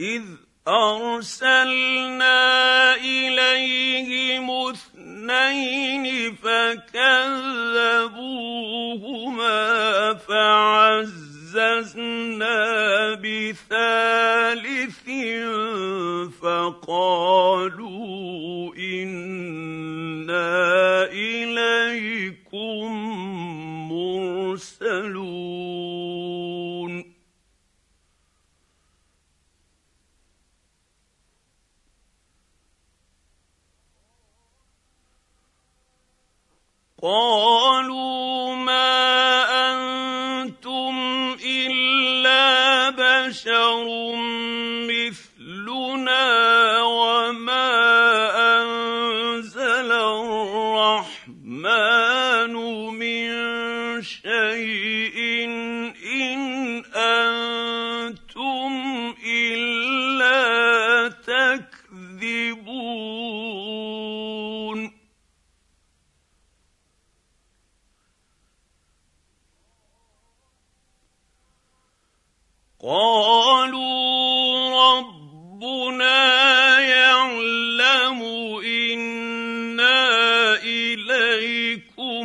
إذ أرسلنا إليهم 2 فكذبوهما فعززنا بثالث فقالوا إنا إليكم مرسلون قالوا ما أنتم إلا بشر مثلنا وما أنزل الرحمن من شيء إن أنتم إلا تكذبون قالوا ربنا يعلم إنا إليكم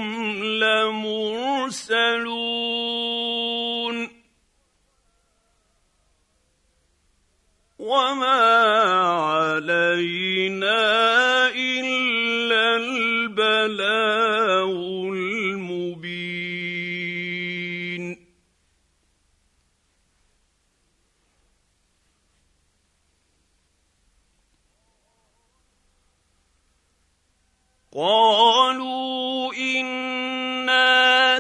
لمرسلون وما علينا إلا البلاغ المبين قالوا إنا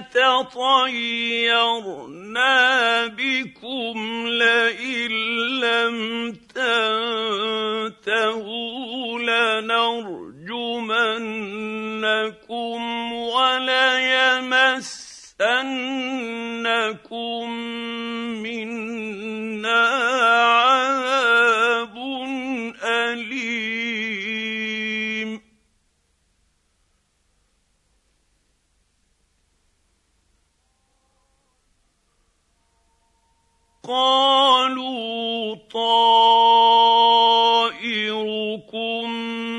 تطيرنا بكم لئن لم تنتهوا لنرجمنكم وليمسنكم منا عذاب أليم قالوا طائركم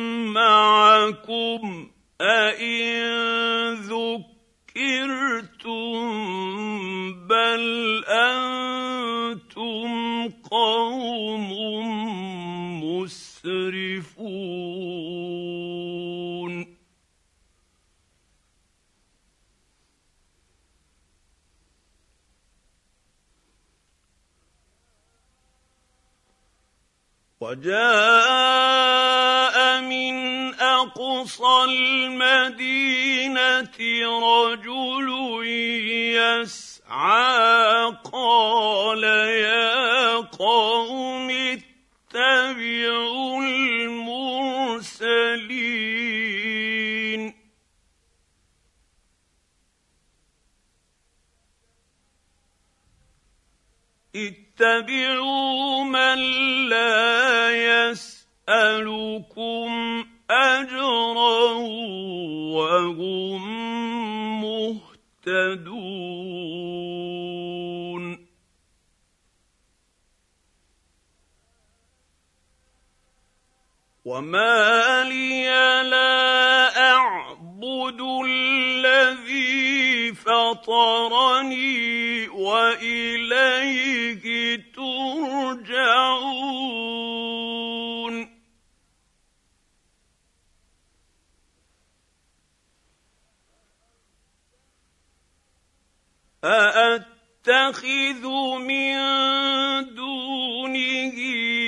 معكم أئن ذكرتم بل أنتم قوم مسرفون وجاء من أقصى المدينة رجل يسعى قال يا قوم اتبعوا المرسلين اتبعوا من لا يسألكم أجرا وهم مهتدون وما لي لا أعبد الذي فطرني وإليه ترجعون أأتخذ من دونه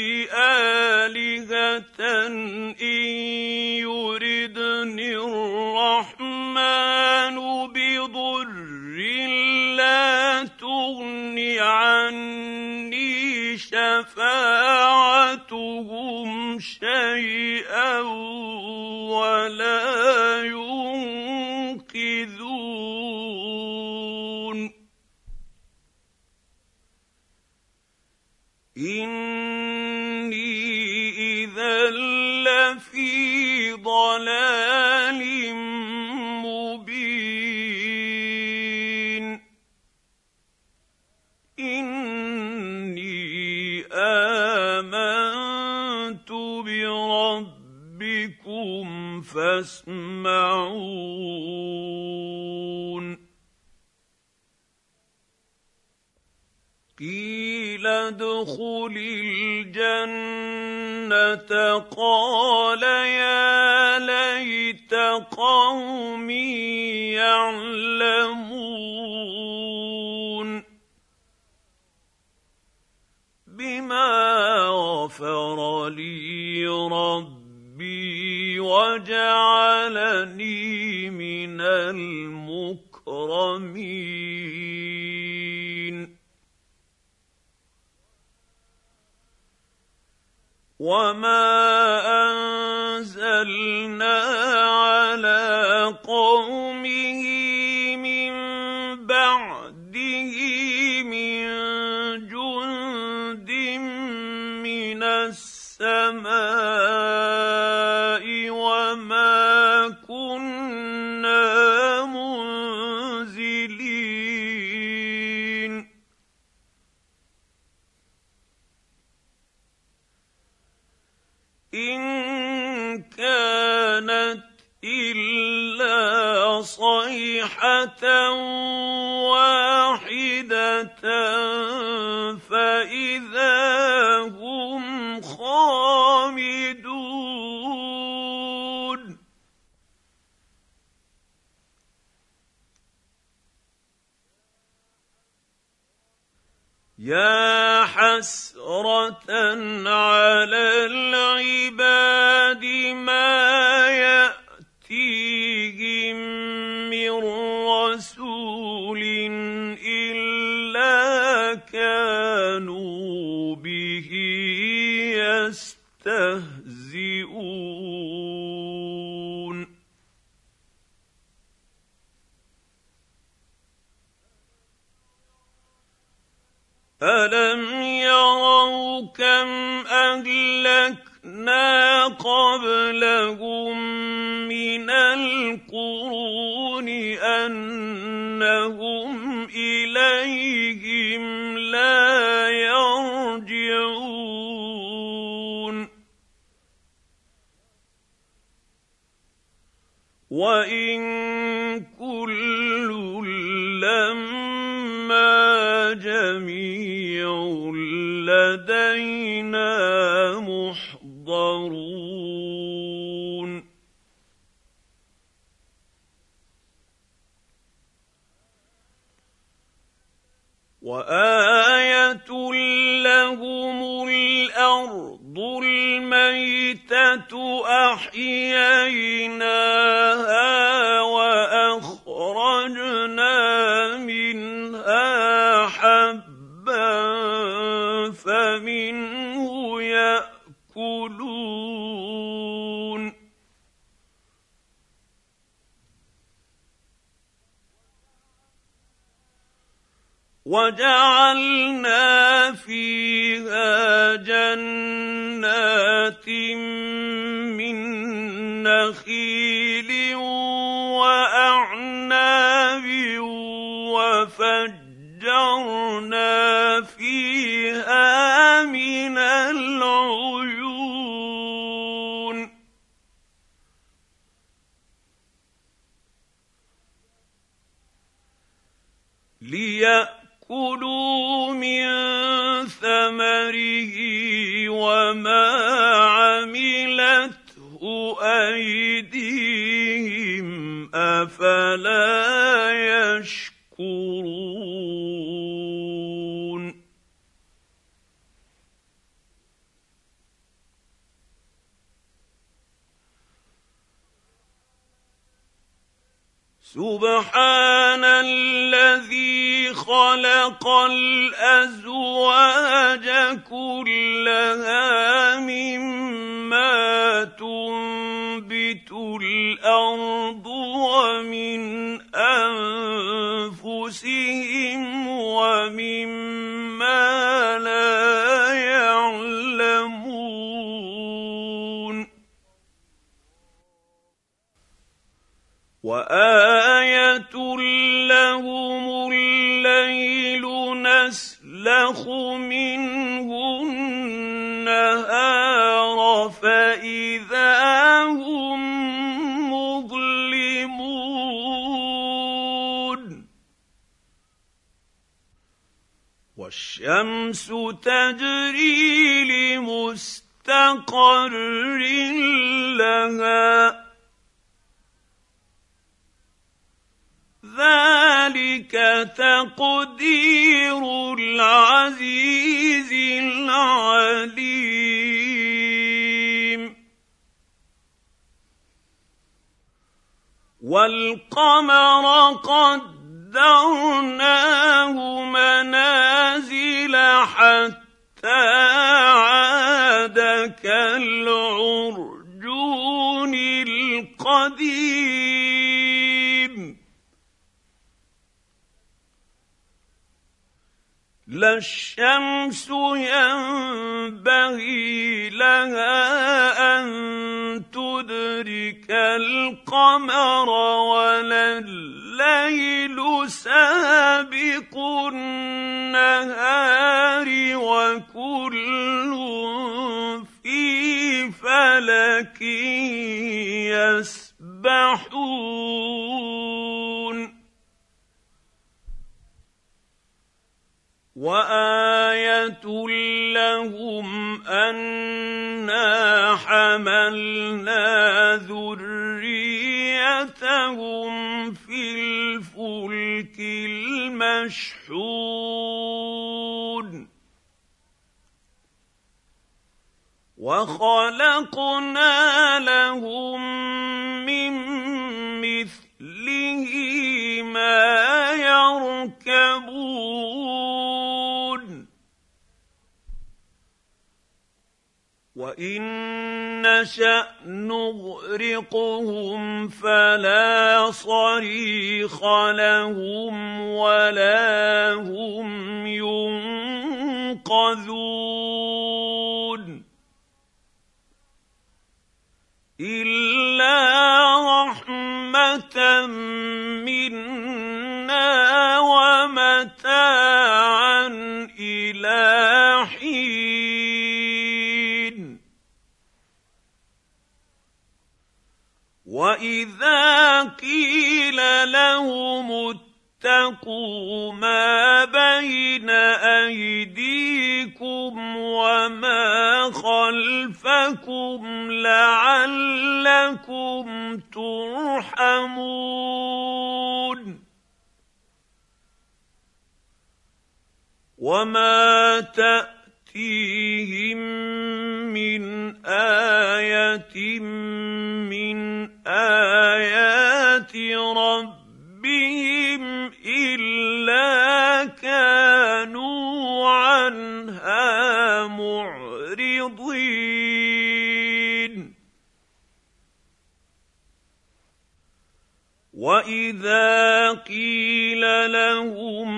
آلهة إن يردني الرحمن بضر لا تغن عني شفاعتهم شيئا ولا ينقذون إني إذا لفي ضلال يسمعون قيل ادخل الجنة قال يا ليت قومي يعلمون بما غفر لي ربي وجعلني من المكرمين وما أنزلنا على قومه من بعده من جند من السماء وما كنا منزلين إن كانت إلا صيحة واحدة فإذا هم خامدون يا حسرة على العباد ما يأتيهم من رسول إلا كانوا به يستهزئون ألم يروا كم أهلكنا قبلهم من القرون أنهم إليهم لا يرجعون وإن كل لما جميع لدينا محضرون وآية لهم الأرض الميتة أحييناها وأخرجنا منها حبا فمنه يأكلون وجعلنا فيها جنات من نخيل وأعناب وفجرنا فيها من العيون ليأكلوا من ثمره وما عملته أيديهم أفلا يشكرون سبحان الذي خلق الأزواج كلها مما تنبت الأرض ومن أنفسهم ومما لا يعلمون وآية لهم الليل نسلخ منه النهار فإذا هم والشمس تجري لمستقر لها ذلك تقدير العزيز العليم والقمر قدرناه منازل حتى عاد كالعرجون القديم لا الشمس ينبغي لها أن تدرك القمر ولا الليل سابق النهار وكل في فلك يسبحون وآية لهم أنا حملنا ذريتهم في الفلك المشحون وخلقنا لهم من مثله ما يركبون وإن نشأ نغرقهم فلا صريخ لهم ولا هم ينقذون إلا رحمة منا ومتاعا إلى حين وإذا قيل لهم اتقوا ما بين أيديكم وما خلفكم لعلكم ترحمون وما تأتيهم من آية من آيات ربهم إلا كانوا عنها معرضين وإذا قيل لهم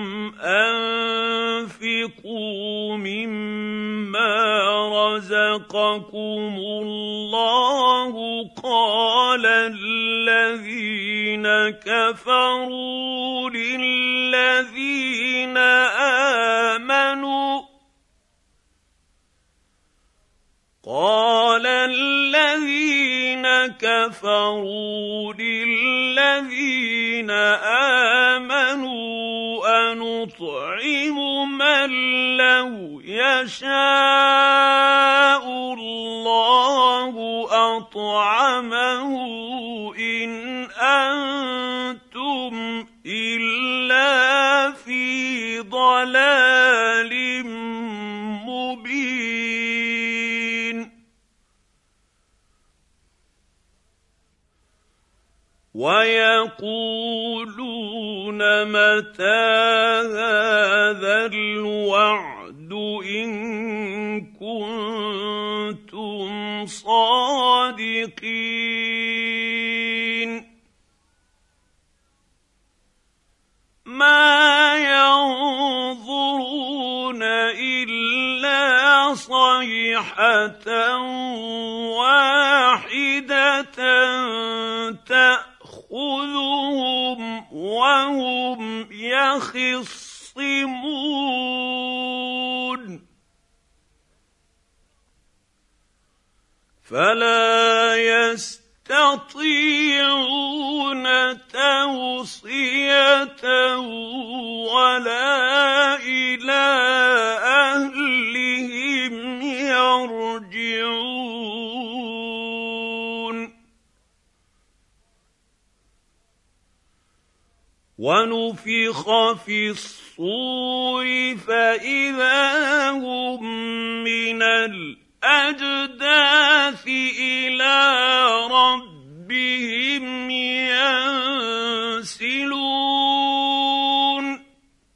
أنفقوا مما رزقكم الله قال الذين كفروا للذين آمنوا أنطعم من لو يشاء الله أطعمه إن أنتم إلا في ضلال مبين ويقولون متى هذا الوعد إن كنتم صادقين ما ينظرون إلا صيحة واحدة تأخذهم وهم يخصمون فلا يستطيعون توصية ولا إلى ونفخ في الصور فإذا هم من الأجداث إلى ربهم ينسلون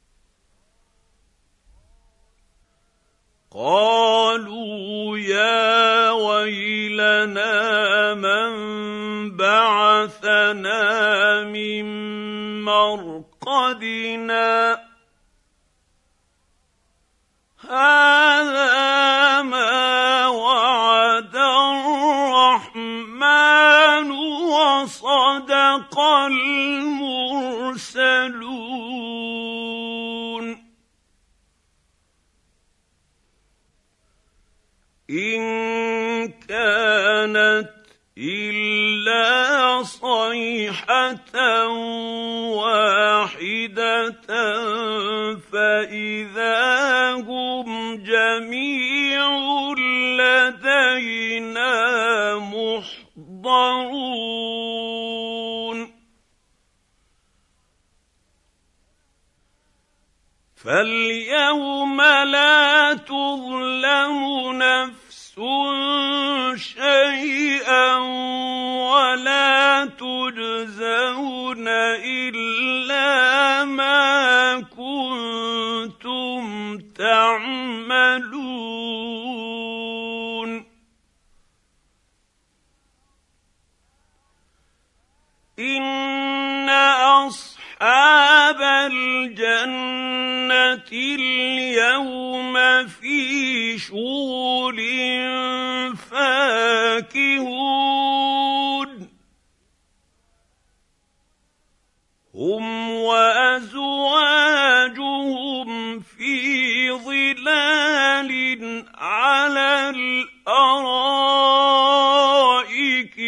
قالوا يا ويلنا من بعثنا من مرقدنا هذا ما وعد الرحمن وصدق المرسلون إن كانت إلا صيحة واحدة فإذا هم جميع لدينا محضرون فاليوم لا تظلم نفس شيئا ولا تجزون إلا ما كنتم تعملون إن أصحاب الجنة اليوم في شغل فاكهون هم وأزواجهم في ظلال على الأرائك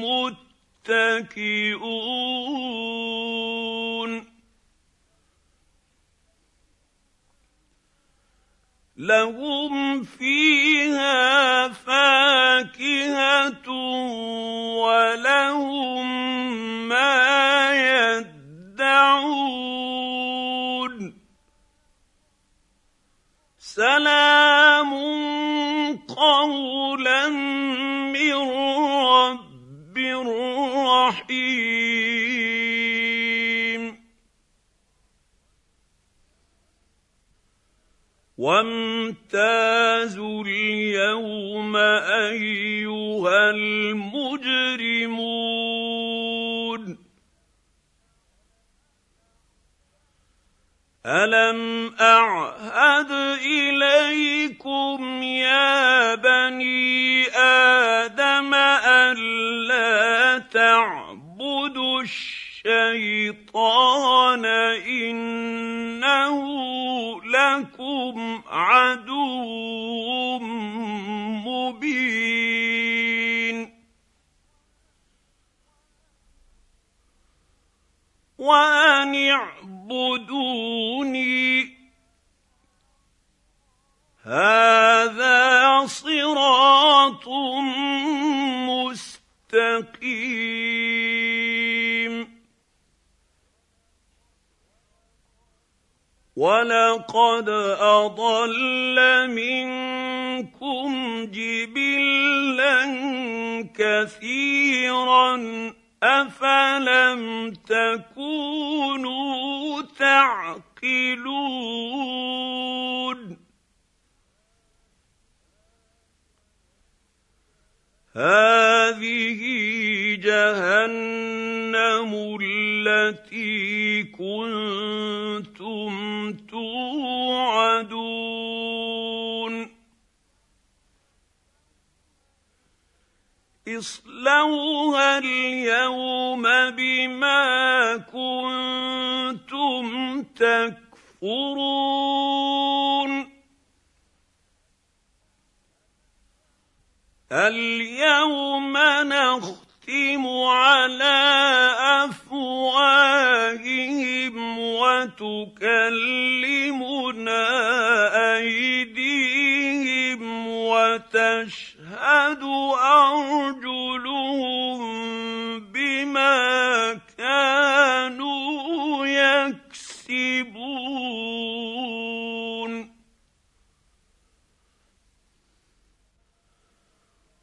متكئون لهم فيها فاكهة ولهم ما يدعون سلام قولا من رب رحيم وامتازوا اليوم أيها المجرمون ألم أعهد إليكم يا بني آدم ألا تعبدوا الشيطان إنه لكم عدو مبين وأن اعبدوني هذا صراط مستقيم ولقد أضل منكم جبلا كثيرا أفلم تكونوا تعقلون هذه جهنم التي كنتم توعدون اصلوها اليوم بما كنتم تكفرون اليوم نختم على أفواههم وتكلمنا أيديهم وتشهد أرجلهم بما كانوا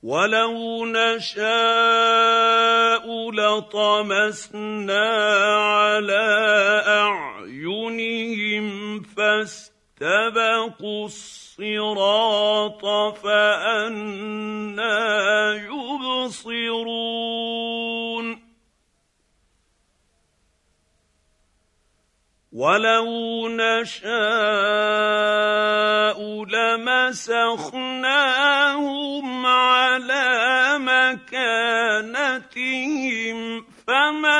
وَلَوْ نَشَاءُ لَطَمَسْنَا عَلَىٰ أَعْيُنِهِمْ فَاسْتَبَقُوا الصِّرَاطَ فَأَنَّىٰ يُبْصِرُونَ وَلَوْ نَشَاءُ لَمَسَخْنَاهُمْ عَلَىٰ مَكَانَتِهِمْ فَمَا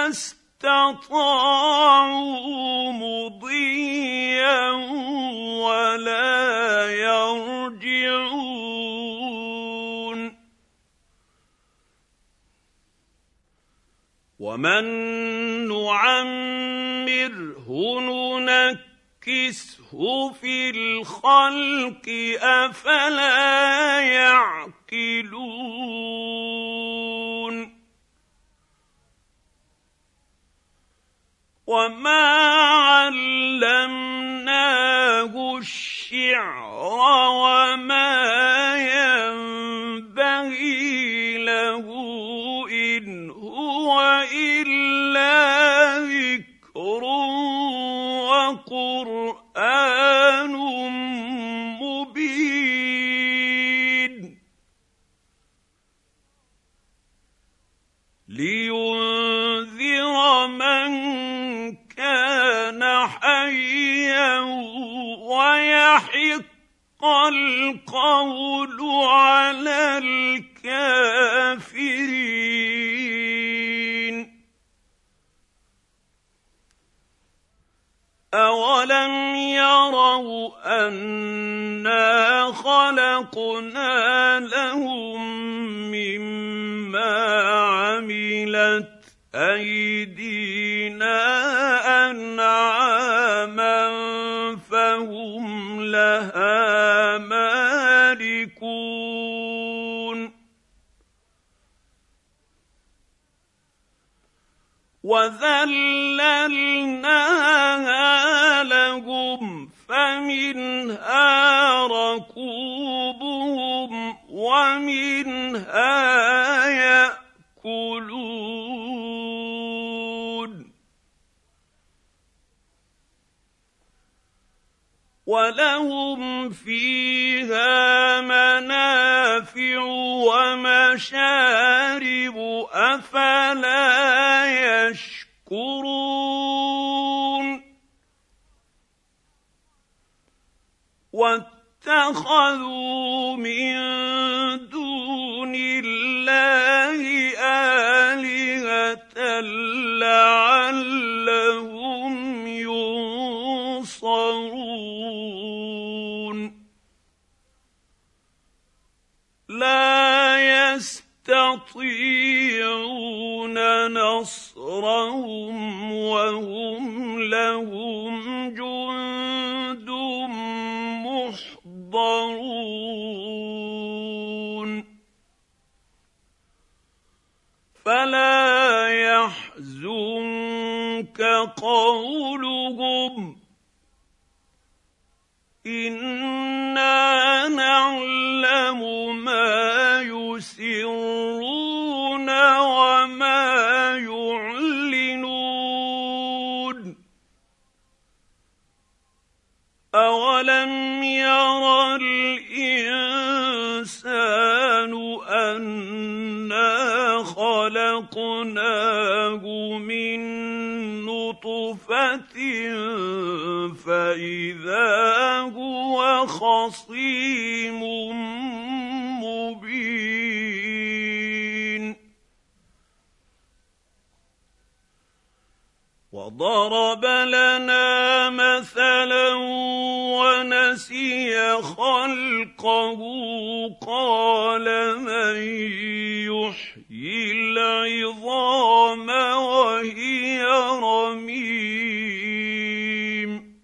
اسْتَطَاعُوا مُضِيًّا وَلَا يَرْجِعُونَ وَمَن نُّعَمِّرْهُ نُنَكِّسْهُ فِي الْخَلْقِ أَفَلَا يَعْقِلُونَ وَمَا عَلَّمْنَاهُ الشِّعْرَ وَمَا يَنبَغِي لَهُ إِنْ هُوَ إِلَّا ذِكْرٌ وَقُرْآنٌ مُّبِينٌ لِيُنذِرَ مَن كَانَ حَيًّا وَيَحِقَّ الْقَوْلُ عَلَى الْكَافِرِينَ أَوَلَمْ يَرَوْا أَنَّا خَلَقْنَا لَهُم مِّمَّا عَمِلَتْ أَيْدِينَا أَنْعَامًا فَهُمْ لَهَا مَالِكُونَ وَذَلَّلْنَاهَا لَهُمْ فَمِنْهَا رَكُوبُهُمْ وَمِنْهَا يَأْكُلُونَ وَلَهُمْ فِيهَا مَنَافِعُ وَمَشَارِبُ أَفَلَا يَشْكُرُونَ وَاتَّخَذُوا مِن دُونِ اللَّهِ آلِهَةً لَّعَلَّهُمْ يُنصَرُونَ لَا يَسْتَطِيعُونَ نَصْرَهُمْ وَهُمْ لَهُمْ جُندٌ مُّحْضَرُونَ فَلَا يَحْزُنكَ قَوْلُهُمْ إِنَّا نَعْلَمُ مَا يُسِرُّونَ وَمَا يُعْلِنُونَ أَوَلَمْ يَرَ الْإِنسَانُ أَنَّا خَلَقْنَاهُ مِن نُّطْفَةٍ فَإِذَا هُوَ خَصِيمٌ مُّبِينٌ وَضَرَبَ لَنَا مَثَلًا وَنَسِيَ خَلْقَهُ قَالَ مَن يُحْيِي الْعِظَامَ وَهِيَ رَمِيمٌ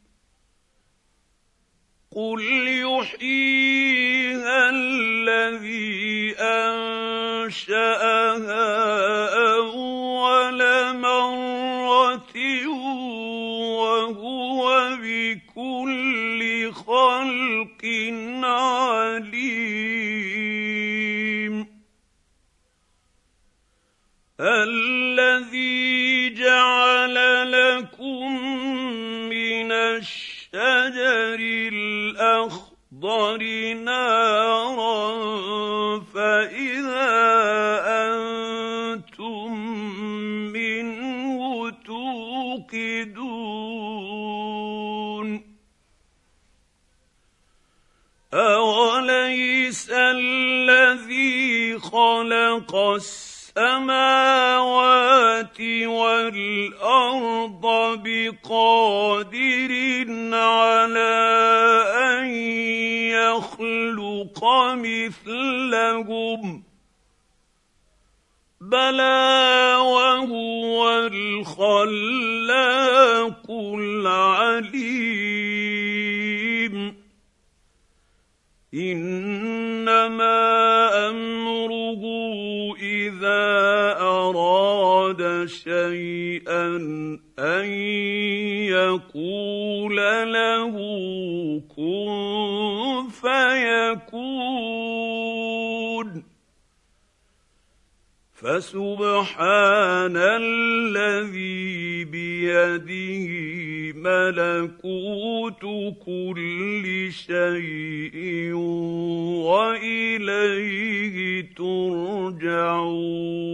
قُلْ يُحْيِيهَا الَّذِي أَنشَأَهَا أَوَّلَ مَرَّةٍ وَهُوَ بِكُلِّ خَلْقٍ عَلِيمٌ الذي جعل لكم من الشجر الأخضر نارا فإذا أنتم منه توقدون أوليس الذي خلق السماوات والأرض بقادر على أن يخلق مثلهم بلى وهو الخلاق العليم إنما أمره إذا أراد شيئا أن يقول له كن فيكون فسبحان الذي بيده ملكوت كل شيء وإليه ترجعون